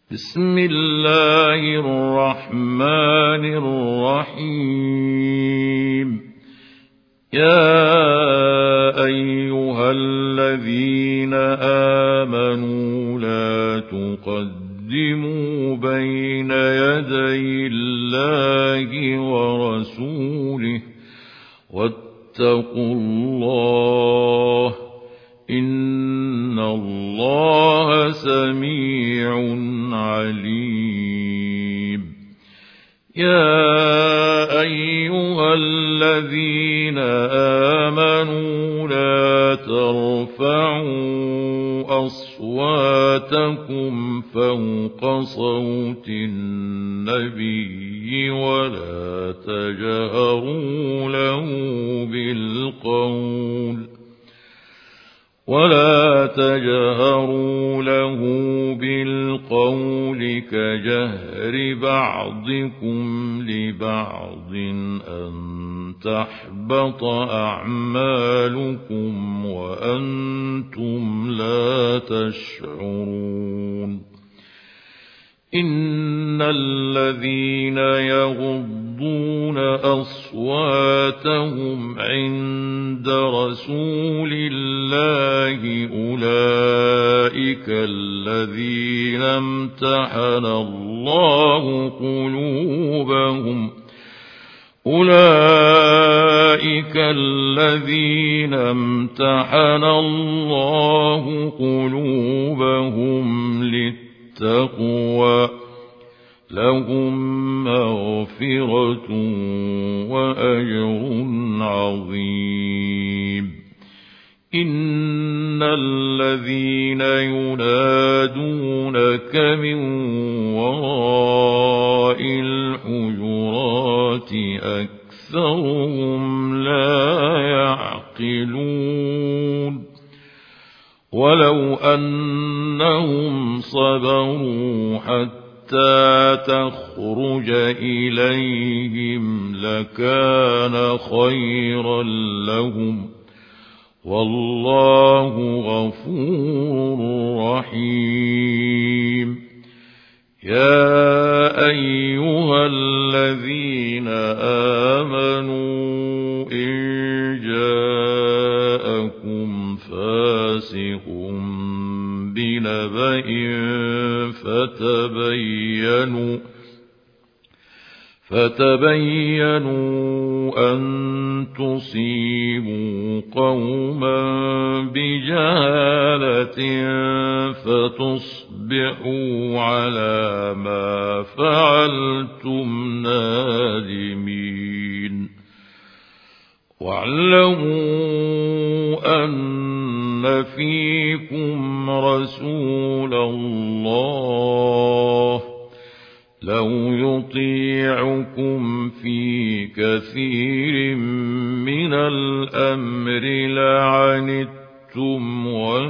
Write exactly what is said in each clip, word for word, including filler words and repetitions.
بسم الله الرحمن الرحيم. يا أيها الذين آمنوا لا تقدموا بين يدي الله ورسوله واتقوا الله إن الله سميع عليم. يا أيها الذين آمنوا لا ترفعوا أصواتكم فوق صوت النبي ولا تجهروا له بالقول ولا تجهروا له بالقول كجهر بعضكم لبعض أن تحبط أعمالكم وأنتم لا تشعرون. إن الذين يغضون أصواتهم عند رسول الله أولئك الذين امتحن الله قلوبهم أولئك الذين امتحن الله قلوبهم للتقوى لهم مغفرة وأجر عظيم. إن الذين ينادونك من وراء الحجرات أكثرهم لا يعقلون. ولو أنهم صبروا حتى تخرج إليهم لكان خيرا لهم والله غفور رحيم. يا أيها الذين آمنوا إن جاءكم فاسق بنبأ فتبينوا فتبينوا أن تصيبوا قوما بجهالة فتصبحوا على ما فعلتم نادمين. واعلموا أن فيكم رسول الله لو يطيعكم في كثير من الأمر لعنتم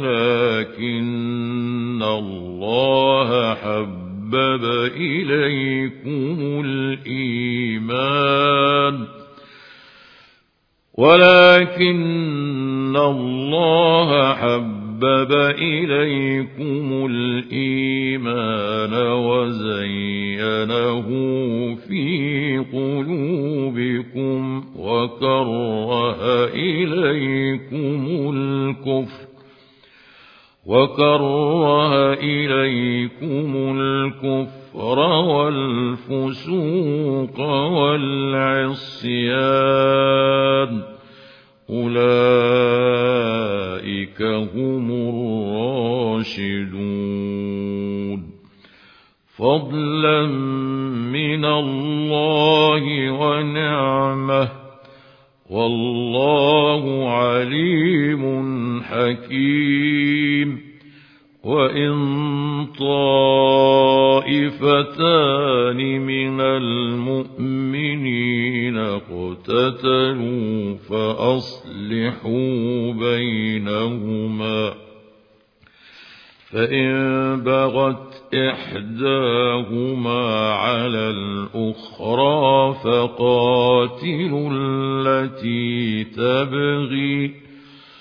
ولكن الله حبب إليكم الإيمان ولكن الله حبب إليكم الإيمان وزينه في قلوبكم وكره إليكم الكفر وكره إليكم الكفر والفسوق والعصيان أولئك هم الراشدون فضلا من الله ونعمه والله عليم حكيم. وإن طائفتان من المؤمنين اقتتلوا فأصلحوا بينهما فإن بغت إحداهما على الأخرى فقاتلوا التي تبغي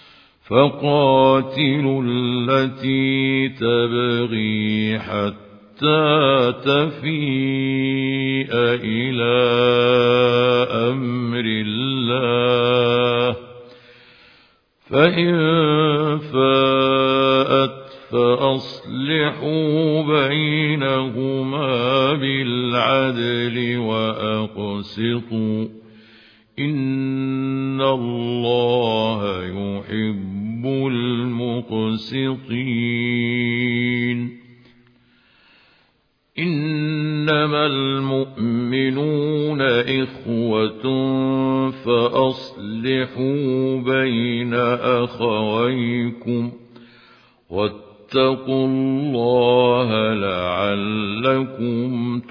فقاتلوا التي تبغي حتى حتى تفيء إلى أمر الله، فإن فاءت فأصلحوا بينهما بالعدل وأقسطوا، إن الله يحب المقسطين. إنما المؤمنون إخوة فأصلحوا بين أخويكم واتقوا الله لعلكم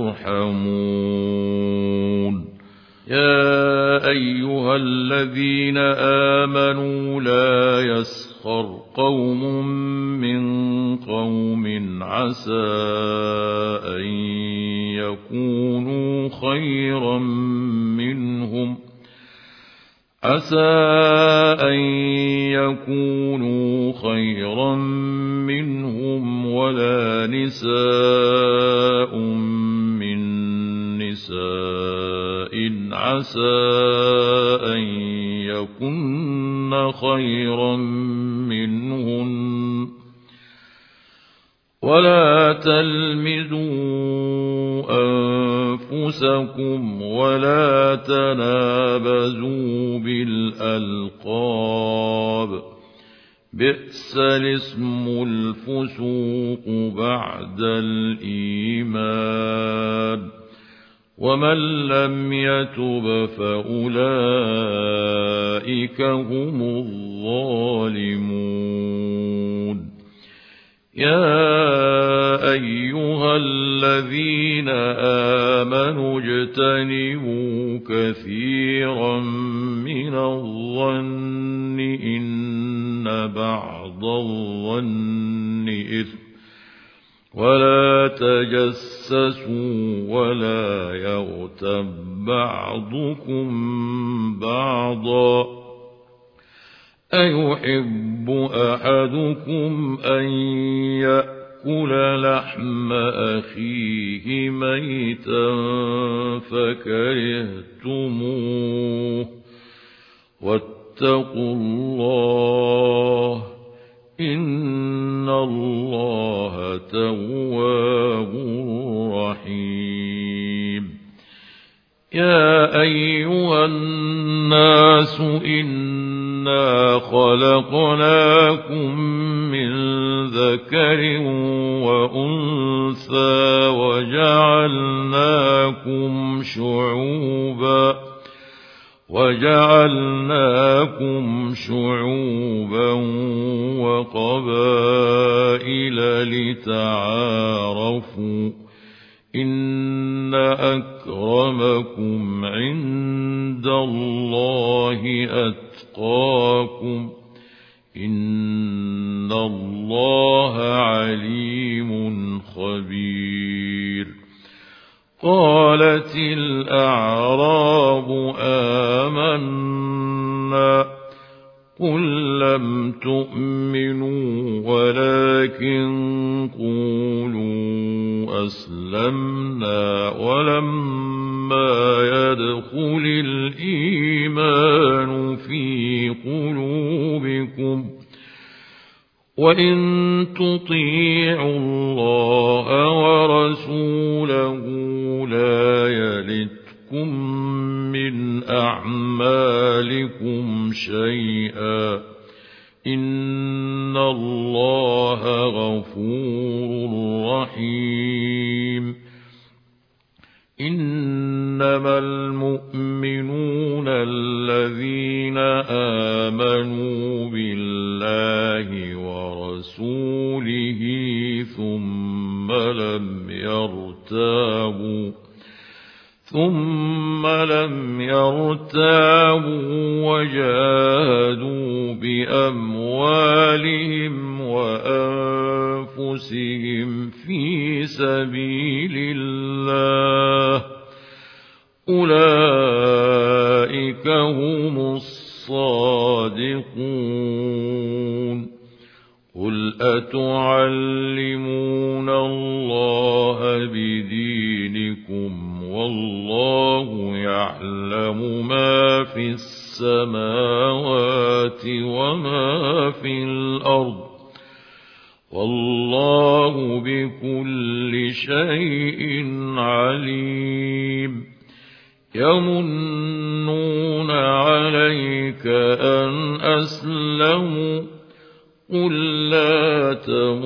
ترحمون. يا أيها الذين آمنوا لا يسخر قوم من قوم عسى أن يكونوا خيرا منهم عسى أن يكونوا خيرا منهم ولا نساء من نساء عسى أن يكن خيرا منهن ولا تلمزوا أنفسكم ولا تنابزوا بالألقاب، بئس الاسم الفسوق بعد الإيمان، ومن لم يتب فأولئك هم الظالمون. يا أيها الذين آمنوا اجتنبوا كثيرا من الظن إن بعض الظن إثم، ولا تجسسوا ولا يغتب بعضكم بعضا، أيحب أحدكم أن يأكل لحم أخيه ميتا فكرهتموه، واتقوا الله إن الله تواب رحيم. يا أيها الناس إنا خلقناكم من ذكر وأنثى وجعلناكم شعوبا وجعلناكم شعوبا وقبائل لتعارفوا، إن أكرمكم عند الله أتقاكم، إن الله عليم خبير. قالت الأعراب آمنا، قل لم تؤمنوا ولكن قولوا أسلمنا ولما يدخل الإيمان في قلوبكم، وإن تطيعوا الله ورسوله لا يلتكم من أعمالكم شيئا، إن الله غفور رحيم. إنما المؤمنون الذين آمنوا بالله ورسوله ثم لم يرتابوا ثم لم يرتابوا وجاهدوا بأموالهم وأنفسهم في سبيل الله، أولئك هم الصادقون. قل أتعلمون الله بدينكم والله يعلم ما في السماوات وما في الأرض والله بكل شيء عليم يمنون عليك أن أسلموا قل لا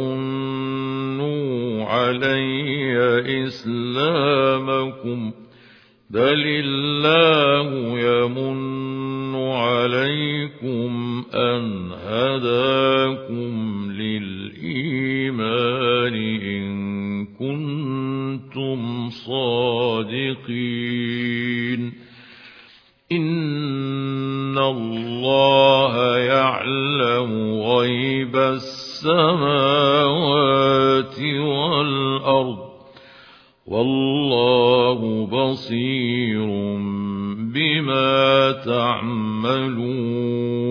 تمنوا علي إسلامكم بل الله يمن عليكم أن هداكم للإيمان إن كنتم صادقين إن الله يعلم غيب السماوات والأرض والله بصير بما تعملون